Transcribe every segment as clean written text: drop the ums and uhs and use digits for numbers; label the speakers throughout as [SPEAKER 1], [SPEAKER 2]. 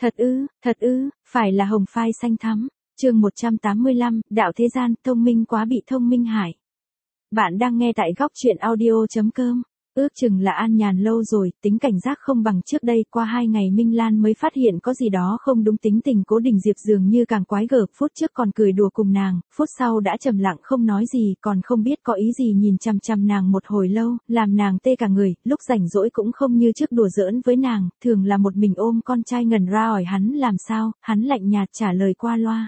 [SPEAKER 1] Thật ư, phải là hồng phai xanh thắm. Chương 185, đạo thế gian, thông minh quá bị thông minh hại. Bạn đang nghe tại góc truyện audio.com. Ước chừng là an nhàn lâu rồi, tính cảnh giác không bằng trước đây, qua 2 ngày Minh Lan mới phát hiện có gì đó không đúng. Tính tình Cố Đình Diệp dường như càng quái gở, phút trước còn cười đùa cùng nàng, phút sau đã trầm lặng không nói gì, còn không biết có ý gì nhìn chằm chằm nàng một hồi lâu, làm nàng tê cả người, lúc rảnh rỗi cũng không như trước đùa giỡn với nàng, thường là một mình ôm con trai ngần ra hỏi hắn làm sao, hắn lạnh nhạt trả lời qua loa.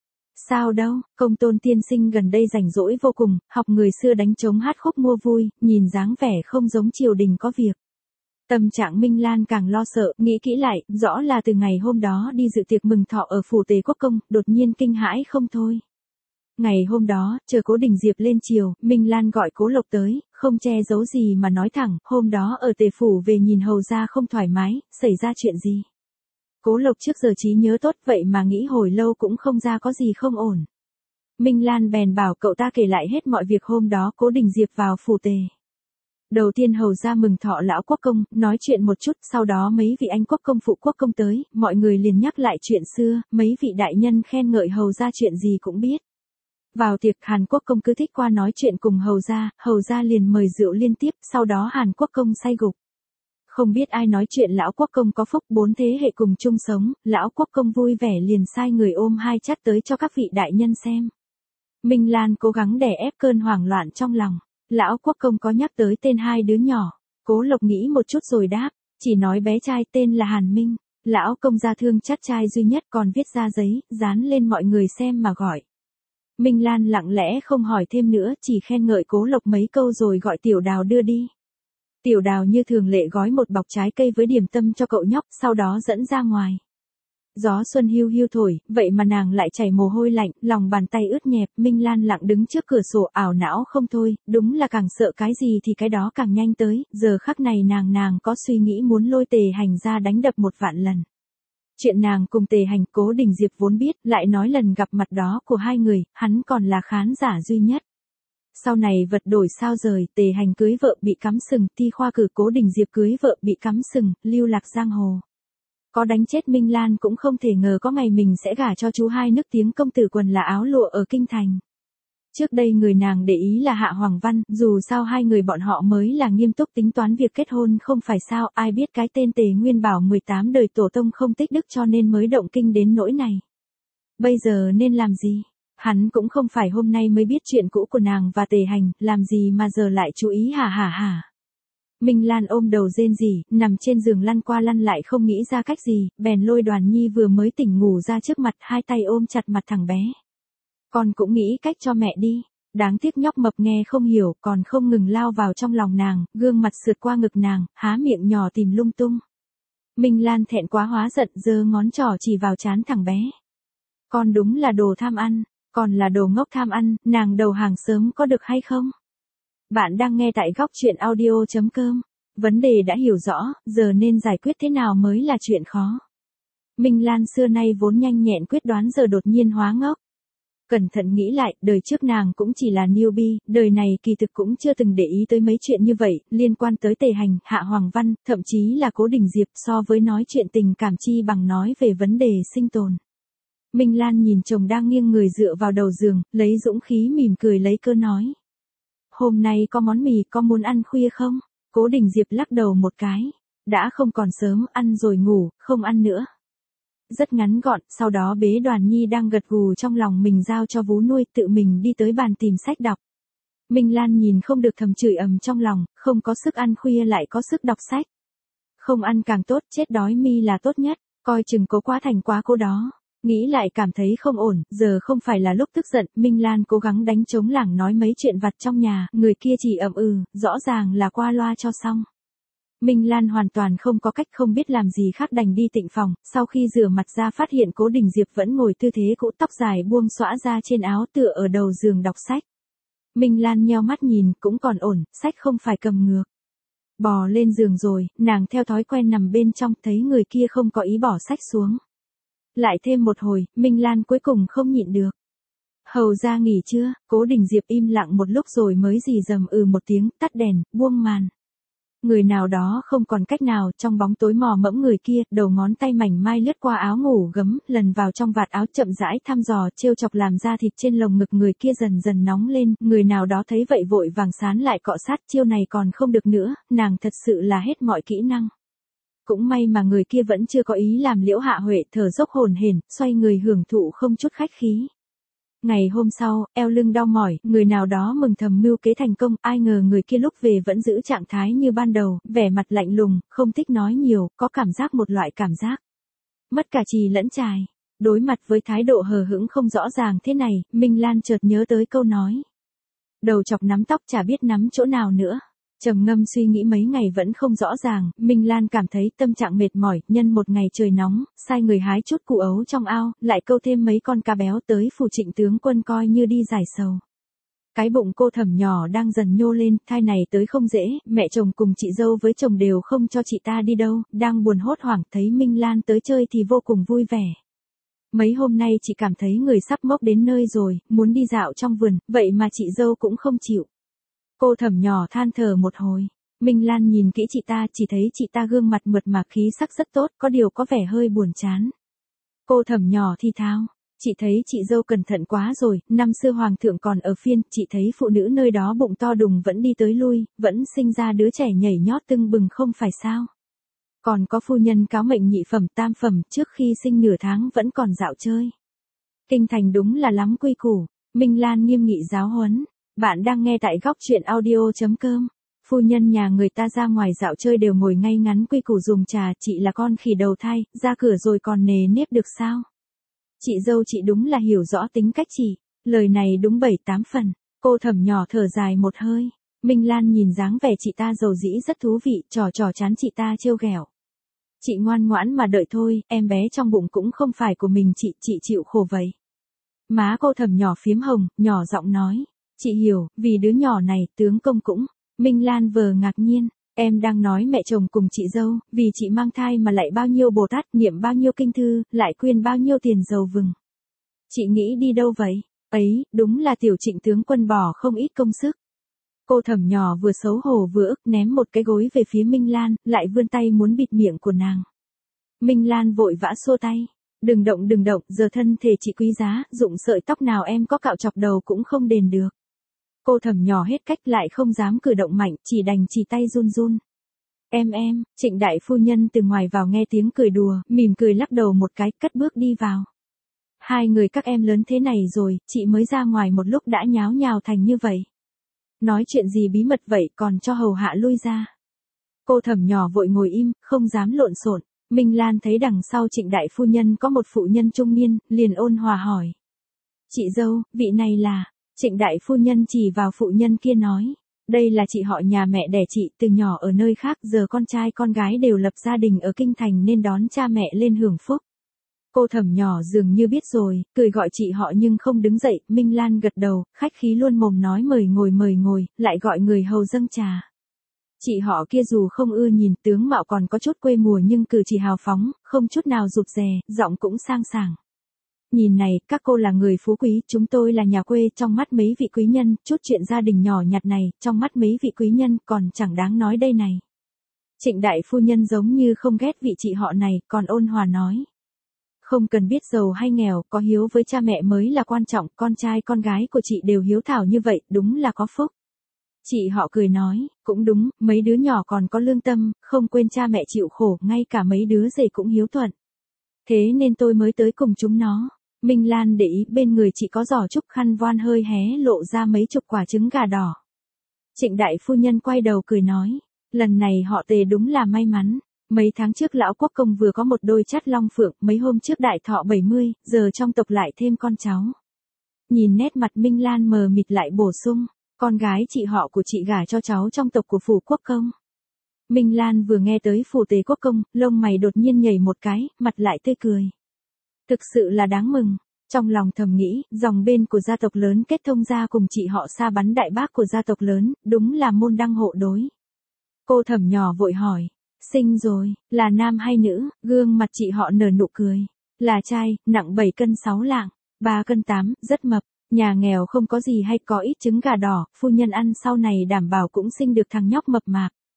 [SPEAKER 1] Sao đâu, Công Tôn tiên sinh gần đây rảnh rỗi vô cùng, học người xưa đánh trống hát khúc mua vui, nhìn dáng vẻ không giống triều đình có việc. Tâm trạng Minh Lan càng lo sợ, nghĩ kỹ lại, rõ là từ ngày hôm đó đi dự tiệc mừng thọ ở phủ Tề Quốc Công, đột nhiên kinh hãi không thôi. Ngày hôm đó, chờ Cố Đình Diệp lên chiều, Minh Lan gọi Cố Lộc tới, không che giấu gì mà nói thẳng, hôm đó ở Tề phủ về nhìn hầu ra không thoải mái, xảy ra chuyện gì. Cố Lộc trước giờ trí nhớ tốt vậy mà nghĩ hồi lâu cũng không ra có gì không ổn. Minh Lan bèn bảo cậu ta kể lại hết mọi việc hôm đó Cố Đình Diệp vào phủ Tề. Đầu tiên hầu ra mừng thọ lão quốc công, nói chuyện một chút, sau đó mấy vị anh quốc công phụ quốc công tới, mọi người liền nhắc lại chuyện xưa, mấy vị đại nhân khen ngợi hầu ra chuyện gì cũng biết. Vào tiệc Hàn Quốc công cứ thích qua nói chuyện cùng hầu ra liền mời rượu liên tiếp, sau đó Hàn Quốc công say gục. Không biết ai nói chuyện lão quốc công có phúc 4 thế hệ cùng chung sống, lão quốc công vui vẻ liền sai người ôm 2 chắt tới cho các vị đại nhân xem. Minh Lan cố gắng đè ép cơn hoảng loạn trong lòng, lão quốc công có nhắc tới tên 2 đứa nhỏ, Cố Lộc nghĩ một chút rồi đáp, chỉ nói bé trai tên là Hàn Minh, lão công gia thương chắt trai duy nhất còn viết ra giấy, dán lên mọi người xem mà gọi. Minh Lan lặng lẽ không hỏi thêm nữa, chỉ khen ngợi Cố Lộc mấy câu rồi gọi Tiểu Đào đưa đi. Tiểu Đào như thường lệ gói một bọc trái cây với điểm tâm cho cậu nhóc, sau đó dẫn ra ngoài. Gió xuân hiu hiu thổi, vậy mà nàng lại chảy mồ hôi lạnh, lòng bàn tay ướt nhẹp, Minh Lan lặng đứng trước cửa sổ ảo não không thôi, đúng là càng sợ cái gì thì cái đó càng nhanh tới, giờ khắc này nàng có suy nghĩ muốn lôi Tề Hành ra đánh đập 1.000.000 lần. Chuyện nàng cùng Tề Hành Cố Đình Diệp vốn biết, lại nói lần gặp mặt đó của hai người, hắn còn là khán giả duy nhất. Sau này vật đổi sao rời, Tề Hành cưới vợ bị cắm sừng, Thi Khoa cử Cố Đình Diệp cưới vợ bị cắm sừng, lưu lạc giang hồ. Có đánh chết Minh Lan cũng không thể ngờ có ngày mình sẽ gả cho chú hai nức tiếng công tử quần là áo lụa ở kinh thành. Trước đây người nàng để ý là Hạ Hoàng Văn, dù sao hai người bọn họ mới là nghiêm túc tính toán việc kết hôn không phải sao, ai biết cái tên Tề Nguyên Bảo 18 đời tổ tông không tích đức cho nên mới động kinh đến nỗi này. Bây giờ nên làm gì? Hắn cũng không phải hôm nay mới biết chuyện cũ của nàng và Tề Hành, làm gì mà giờ lại chú ý hả. Minh Lan ôm đầu rên rỉ, nằm trên giường lăn qua lăn lại không nghĩ ra cách gì, bèn lôi Đoàn Nhi vừa mới tỉnh ngủ ra trước mặt, hai tay ôm chặt mặt thằng bé. Con cũng nghĩ cách cho mẹ đi. Đáng tiếc nhóc mập nghe không hiểu, còn không ngừng lao vào trong lòng nàng, gương mặt sượt qua ngực nàng, há miệng nhỏ tìm lung tung. Minh Lan thẹn quá hóa giận, giơ ngón trỏ chỉ vào trán thằng bé. Con đúng là đồ tham ăn, còn là đồ ngốc tham ăn, nàng đầu hàng sớm có được hay không? Bạn đang nghe tại góc truyện audio.com. Vấn đề đã hiểu rõ, giờ nên giải quyết thế nào mới là chuyện khó. Minh Lan xưa nay vốn nhanh nhẹn quyết đoán giờ đột nhiên hóa ngốc. Cẩn thận nghĩ lại, đời trước nàng cũng chỉ là newbie, đời này kỳ thực cũng chưa từng để ý tới mấy chuyện như vậy, liên quan tới Tề Hành, Hạ Hoàng Văn, thậm chí là Cố Đình Diệp, so với nói chuyện tình cảm chi bằng nói về vấn đề sinh tồn. Minh Lan nhìn chồng đang nghiêng người dựa vào đầu giường, lấy dũng khí mỉm cười lấy cơ nói. Hôm nay có món mì, có muốn ăn khuya không? Cố Đình Diệp lắc đầu một cái. Đã không còn sớm, ăn rồi ngủ, không ăn nữa. Rất ngắn gọn, sau đó bế Đoàn Nhi đang gật gù trong lòng mình giao cho vú nuôi, tự mình đi tới bàn tìm sách đọc. Minh Lan nhìn không được thầm chửi ầm trong lòng, không có sức ăn khuya lại có sức đọc sách. Không ăn càng tốt, chết đói mi là tốt nhất, coi chừng Cố quá thành quá cô đó. Nghĩ lại cảm thấy không ổn, giờ không phải là lúc tức giận, Minh Lan cố gắng đánh trống lảng nói mấy chuyện vặt trong nhà, người kia chỉ rõ ràng là qua loa cho xong. Minh Lan hoàn toàn không có cách, không biết làm gì khác đành đi tịnh phòng, sau khi rửa mặt ra phát hiện Cố Đình Diệp vẫn ngồi tư thế cũ, tóc dài buông xõa ra trên áo tựa ở đầu giường đọc sách. Minh Lan nheo mắt nhìn, cũng còn ổn, sách không phải cầm ngược. Bò lên giường rồi, nàng theo thói quen nằm bên trong, thấy người kia không có ý bỏ sách xuống. Lại thêm một hồi, Minh Lan cuối cùng không nhịn được. Hầu ra nghỉ chưa? Cố Đình Diệp im lặng một lúc rồi mới rì rầm một tiếng, tắt đèn, buông màn. Người nào đó không còn cách nào, trong bóng tối mò mẫm người kia, đầu ngón tay mảnh mai lướt qua áo ngủ gấm, lần vào trong vạt áo chậm rãi thăm dò, trêu chọc làm da thịt trên lồng ngực người kia dần dần nóng lên, người nào đó thấy vậy vội vàng sán lại cọ sát, chiêu này còn không được nữa, nàng thật sự là hết mọi kỹ năng. Cũng may mà người kia vẫn chưa có ý làm Liễu Hạ Huệ thở dốc hổn hển, xoay người hưởng thụ không chút khách khí. Ngày hôm sau, eo lưng đau mỏi, người nào đó mừng thầm mưu kế thành công, ai ngờ người kia lúc về vẫn giữ trạng thái như ban đầu, vẻ mặt lạnh lùng, không thích nói nhiều, có cảm giác một loại cảm giác mất cả trì lẫn trài. Đối mặt với thái độ hờ hững không rõ ràng thế này, Minh Lan chợt nhớ tới câu nói. Đầu chọc nắm tóc chả biết nắm chỗ nào nữa. Trầm ngâm suy nghĩ mấy ngày vẫn không rõ ràng, Minh Lan cảm thấy tâm trạng mệt mỏi, nhân một ngày trời nóng, sai người hái chút củ ấu trong ao, lại câu thêm mấy con cá béo tới phủ Trịnh tướng quân coi như đi giải sầu. Cái bụng cô Thẩm nhỏ đang dần nhô lên, thai này tới không dễ, mẹ chồng cùng chị dâu với chồng đều không cho chị ta đi đâu, đang buồn hốt hoảng thấy Minh Lan tới chơi thì vô cùng vui vẻ. Mấy hôm nay chị cảm thấy người sắp mốc đến nơi rồi, muốn đi dạo trong vườn, vậy mà chị dâu cũng không chịu. Cô Thẩm nhỏ than thở một hồi. Minh Lan nhìn kỹ chị ta, chỉ thấy chị ta gương mặt mượt mà khí sắc rất tốt, có điều có vẻ hơi buồn chán. Cô Thẩm nhỏ thì thào, chị thấy chị dâu cẩn thận quá rồi, năm xưa hoàng thượng còn ở phiên, chị thấy phụ nữ nơi đó bụng to đùng vẫn đi tới lui, vẫn sinh ra đứa trẻ nhảy nhót tưng bừng không phải sao. Còn có phu nhân cáo mệnh nhị phẩm tam phẩm, trước khi sinh nửa tháng vẫn còn dạo chơi. Kinh thành đúng là lắm quy củ. Minh Lan nghiêm nghị giáo huấn. Bạn đang nghe tại góc truyện audio.com. Phu nhân nhà người ta ra ngoài dạo chơi đều ngồi ngay ngắn quy củ dùng trà, chị là con khỉ đầu thai, ra cửa rồi còn nề nếp được sao? Chị dâu chị đúng là hiểu rõ tính cách chị. Lời này đúng 7-8 phần. Cô Thẩm nhỏ thở dài một hơi. Minh Lan nhìn dáng vẻ chị ta dầu dĩ rất thú vị, trò chán chị ta trêu ghẹo. Chị ngoan ngoãn mà đợi thôi, em bé trong bụng cũng không phải của mình chị chịu khổ vậy. Má cô Thẩm nhỏ phím hồng, nhỏ giọng nói. Chị hiểu, vì đứa nhỏ này, tướng công cũng. Minh Lan vờ ngạc nhiên, em đang nói mẹ chồng cùng chị dâu, vì chị mang thai mà lại bao nhiêu Bồ Tát, niệm bao nhiêu kinh thư, lại quyên bao nhiêu tiền dầu vừng. Chị nghĩ đi đâu vậy? Ấy, đúng là tiểu Trịnh tướng quân bỏ không ít công sức. Cô Thẩm nhỏ vừa xấu hổ vừa ức ném một cái gối về phía Minh Lan, lại vươn tay muốn bịt miệng của nàng. Minh Lan vội vã xua tay. Đừng động, giờ thân thể chị quý giá, dụng sợi tóc nào em có cạo chọc đầu cũng không đền được. Cô Thẩm nhỏ hết cách lại không dám cử động mạnh, chỉ đành chỉ tay run run. Em, Trịnh đại phu nhân từ ngoài vào nghe tiếng cười đùa, mỉm cười lắc đầu một cái, cất bước đi vào. Hai người các em lớn thế này rồi, chị mới ra ngoài một lúc đã nháo nhào thành như vậy. Nói chuyện gì bí mật vậy còn cho hầu hạ lui ra. Cô Thẩm nhỏ vội ngồi im, không dám lộn xộn. Minh Lan thấy đằng sau Trịnh đại phu nhân có một phụ nhân trung niên, liền ôn hòa hỏi. Chị dâu, vị này là... Trịnh đại phu nhân chỉ vào phụ nhân kia nói. Đây là chị họ nhà mẹ đẻ chị, từ nhỏ ở nơi khác, giờ con trai con gái đều lập gia đình ở kinh thành nên đón cha mẹ lên hưởng phúc. Cô Thẩm nhỏ dường như biết rồi, cười gọi chị họ nhưng không đứng dậy, Minh Lan gật đầu, khách khí luôn mồm nói mời ngồi, lại gọi người hầu dâng trà. Chị họ kia dù không ưa nhìn tướng mạo còn có chút quê mùa nhưng cử chỉ hào phóng, không chút nào rụt rè, giọng cũng sang sảng. Nhìn này, các cô là người phú quý, chúng tôi là nhà quê, trong mắt mấy vị quý nhân, chút chuyện gia đình nhỏ nhặt này, trong mắt mấy vị quý nhân còn chẳng đáng nói đây này. Trịnh đại phu nhân giống như không ghét vị chị họ này, còn ôn hòa nói. Không cần biết giàu hay nghèo, có hiếu với cha mẹ mới là quan trọng, con trai con gái của chị đều hiếu thảo như vậy, đúng là có phúc. Chị họ cười nói, cũng đúng, mấy đứa nhỏ còn có lương tâm, không quên cha mẹ chịu khổ, ngay cả mấy đứa rể cũng hiếu thuận. Thế nên tôi mới tới cùng chúng nó. Minh Lan để ý bên người chị có giỏ trúc khăn voan hơi hé lộ ra mấy chục quả trứng gà đỏ. Trịnh đại phu nhân quay đầu cười nói, lần này họ Tề đúng là may mắn. Mấy tháng trước lão quốc công vừa có một đôi chắt long phượng, mấy hôm trước đại thọ 70, giờ trong tộc lại thêm con cháu. Nhìn nét mặt Minh Lan mờ mịt lại bổ sung, con gái chị họ của chị gả cho cháu trong tộc của phủ quốc công. Minh Lan vừa nghe tới phủ Tề quốc công, lông mày đột nhiên nhảy một cái, mặt lại tươi cười. Thực sự là đáng mừng. Trong lòng thầm nghĩ, dòng bên của gia tộc lớn kết thông ra cùng chị họ xa bắn đại bác của gia tộc lớn, đúng là môn đăng hộ đối. Cô Thẩm nhỏ vội hỏi, sinh rồi, là nam hay nữ? Gương mặt chị họ nở nụ cười. Là trai, nặng 7 cân 6 lạng, 3 cân 8, rất mập. Nhà nghèo không có gì hay có ít trứng gà đỏ, phu nhân ăn sau này đảm bảo cũng sinh được thằng nhóc mập mạp.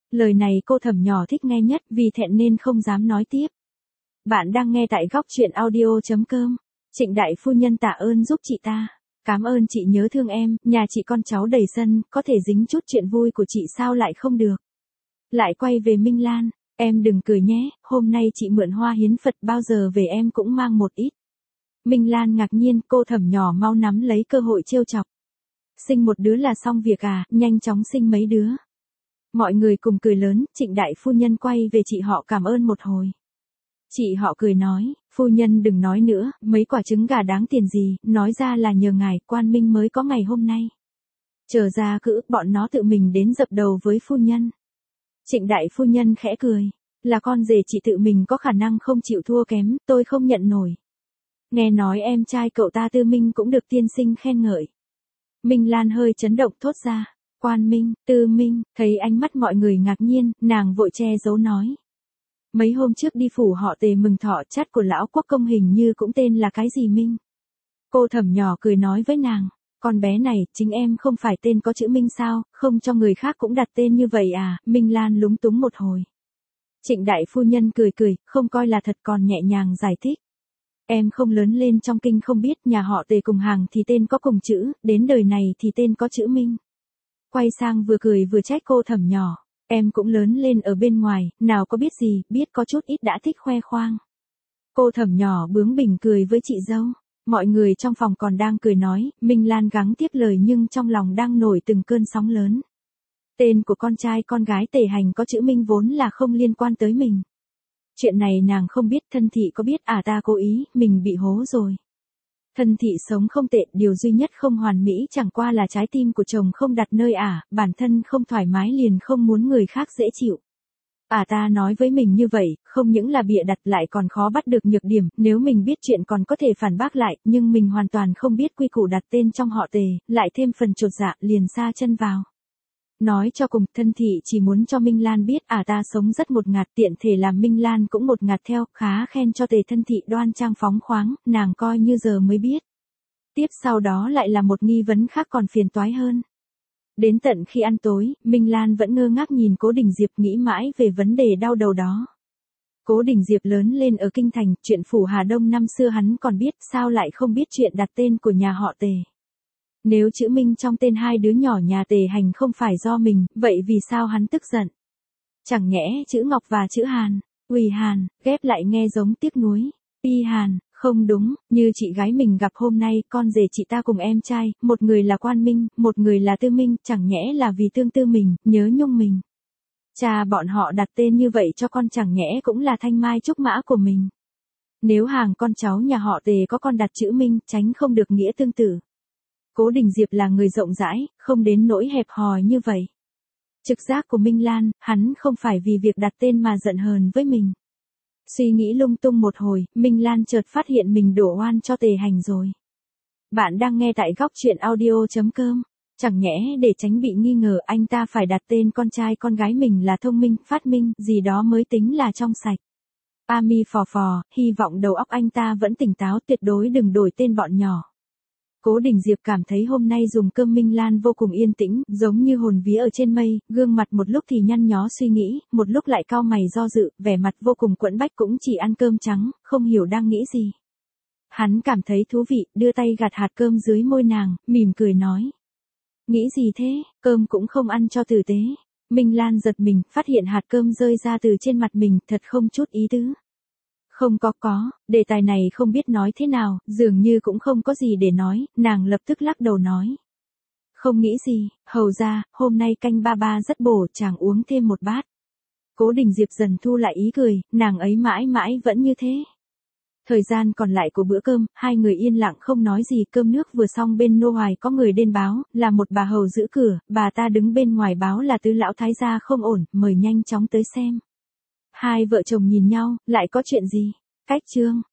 [SPEAKER 1] Lời này cô Thẩm nhỏ thích nghe nhất vì thẹn nên không dám nói tiếp. Bạn đang nghe tại góc truyện audio.com. Trịnh đại phu nhân tạ ơn giúp chị ta. Cảm ơn chị nhớ thương em, nhà chị con cháu đầy sân, có thể dính chút chuyện vui của chị sao lại không được. Lại quay về Minh Lan, em đừng cười nhé, hôm nay chị mượn hoa hiến Phật bao giờ về em cũng mang một ít. Minh Lan ngạc nhiên, cô Thẩm nhỏ mau nắm lấy cơ hội trêu chọc. Sinh một đứa là xong việc à, nhanh chóng sinh mấy đứa. Mọi người cùng cười lớn, Trịnh đại phu nhân quay về chị họ cảm ơn một hồi. Chị họ cười nói, phu nhân đừng nói nữa, mấy quả trứng gà đáng tiền gì, nói ra là nhờ ngài, Quan Minh mới có ngày hôm nay. Chờ ra cứ bọn nó tự mình đến dập đầu với phu nhân. Trịnh đại phu nhân khẽ cười, là con rể chị tự mình có khả năng không chịu thua kém, tôi không nhận nổi. Nghe nói em trai cậu ta Tư Minh cũng được tiên sinh khen ngợi. Minh Lan hơi chấn động thốt ra, Quan Minh, Tư Minh, thấy ánh mắt mọi người ngạc nhiên, nàng vội che giấu nói. Mấy hôm trước đi phủ họ Tề mừng thọ chắt của lão quốc công hình như cũng tên là cái gì Minh. Cô Thẩm nhỏ cười nói với nàng, con bé này, chính em không phải tên có chữ Minh sao, không cho người khác cũng đặt tên như vậy à, Minh Lan lúng túng một hồi. Trịnh đại phu nhân cười cười, không coi là thật còn nhẹ nhàng giải thích. Em không lớn lên trong kinh không biết nhà họ Tề cùng hàng thì tên có cùng chữ, đến đời này thì tên có chữ Minh. Quay sang vừa cười vừa trách cô Thẩm nhỏ. Em cũng lớn lên ở bên ngoài, nào có biết gì, biết có chút ít đã thích khoe khoang. Cô Thẩm nhỏ bướng bỉnh cười với chị dâu. Mọi người trong phòng còn đang cười nói, Minh Lan gắng tiếp lời nhưng trong lòng đang nổi từng cơn sóng lớn. Tên của con trai con gái Tề Hành có chữ Minh vốn là không liên quan tới mình. Chuyện này nàng không biết, thân thị có biết à, ta cố ý, mình bị hố rồi. Thân thị sống không tệ, điều duy nhất không hoàn mỹ chẳng qua là trái tim của chồng không đặt nơi bản thân không thoải mái liền không muốn người khác dễ chịu. Ta nói với mình như vậy, không những là bịa đặt lại còn khó bắt được nhược điểm, nếu mình biết chuyện còn có thể phản bác lại, nhưng mình hoàn toàn không biết quy củ đặt tên trong họ Tề, lại thêm phần chột dạ, liền sa chân vào. Nói cho cùng, thân thị chỉ muốn cho Minh Lan biết ta sống rất một ngạt, tiện thể làm Minh Lan cũng một ngạt theo, khá khen cho Tề thân thị đoan trang phóng khoáng, nàng coi như giờ mới biết. Tiếp sau đó lại là một nghi vấn khác còn phiền toái hơn. Đến tận khi ăn tối, Minh Lan vẫn ngơ ngác nhìn Cố Đình Diệp nghĩ mãi về vấn đề đau đầu đó. Cố Đình Diệp lớn lên ở Kinh Thành, chuyện phủ Hà Đông năm xưa hắn còn biết, sao lại không biết chuyện đặt tên của nhà họ Tề. Nếu chữ Minh trong tên hai đứa nhỏ nhà Tề Hành không phải do mình, vậy vì sao hắn tức giận? Chẳng nhẽ chữ Ngọc và chữ Hàn, Uy Hàn, ghép lại nghe giống tiếc nuối. Y Hàn, không đúng, như chị gái mình gặp hôm nay, con rể chị ta cùng em trai, một người là Quan Minh, một người là Tư Minh, chẳng nhẽ là vì tương tư mình, nhớ nhung mình. Cha bọn họ đặt tên như vậy cho con chẳng nhẽ cũng là thanh mai trúc mã của mình. Nếu hàng con cháu nhà họ Tề có con đặt chữ Minh, tránh không được nghĩa tương tự. Cố Đình Diệp là người rộng rãi, không đến nỗi hẹp hòi như vậy. Trực giác của Minh Lan, hắn không phải vì việc đặt tên mà giận hờn với mình. Suy nghĩ lung tung một hồi, Minh Lan chợt phát hiện mình đổ oan cho Tề Hành rồi. Bạn đang nghe tại góc truyện audio.com. Chẳng nhẽ để tránh bị nghi ngờ anh ta phải đặt tên con trai con gái mình là thông minh, phát minh, gì đó mới tính là trong sạch. Mi phò phò, hy vọng đầu óc anh ta vẫn tỉnh táo, tuyệt đối đừng đổi tên bọn nhỏ. Cố Đình Diệp cảm thấy hôm nay dùng cơm Minh Lan vô cùng yên tĩnh, giống như hồn vía ở trên mây, gương mặt một lúc thì nhăn nhó suy nghĩ, một lúc lại cau mày do dự, vẻ mặt vô cùng quẫn bách, cũng chỉ ăn cơm trắng, không hiểu đang nghĩ gì. Hắn cảm thấy thú vị, đưa tay gạt hạt cơm dưới môi nàng, mỉm cười nói. Nghĩ gì thế, cơm cũng không ăn cho tử tế. Minh Lan giật mình, phát hiện hạt cơm rơi ra từ trên mặt mình, thật không chút ý tứ. Không có, đề tài này không biết nói thế nào, dường như cũng không có gì để nói, nàng lập tức lắc đầu nói. Không nghĩ gì, hầu ra, hôm nay canh ba ba rất bổ, chàng uống thêm một bát. Cố Đình Diệp dần thu lại ý cười, nàng ấy mãi mãi vẫn như thế. Thời gian còn lại của bữa cơm, hai người yên lặng không nói gì, cơm nước vừa xong bên nô hoài có người đến báo, là một bà hầu giữ cửa, bà ta đứng bên ngoài báo là tứ lão thái gia không ổn, mời nhanh chóng tới xem. Hai vợ chồng nhìn nhau, lại có chuyện gì? Cách chương.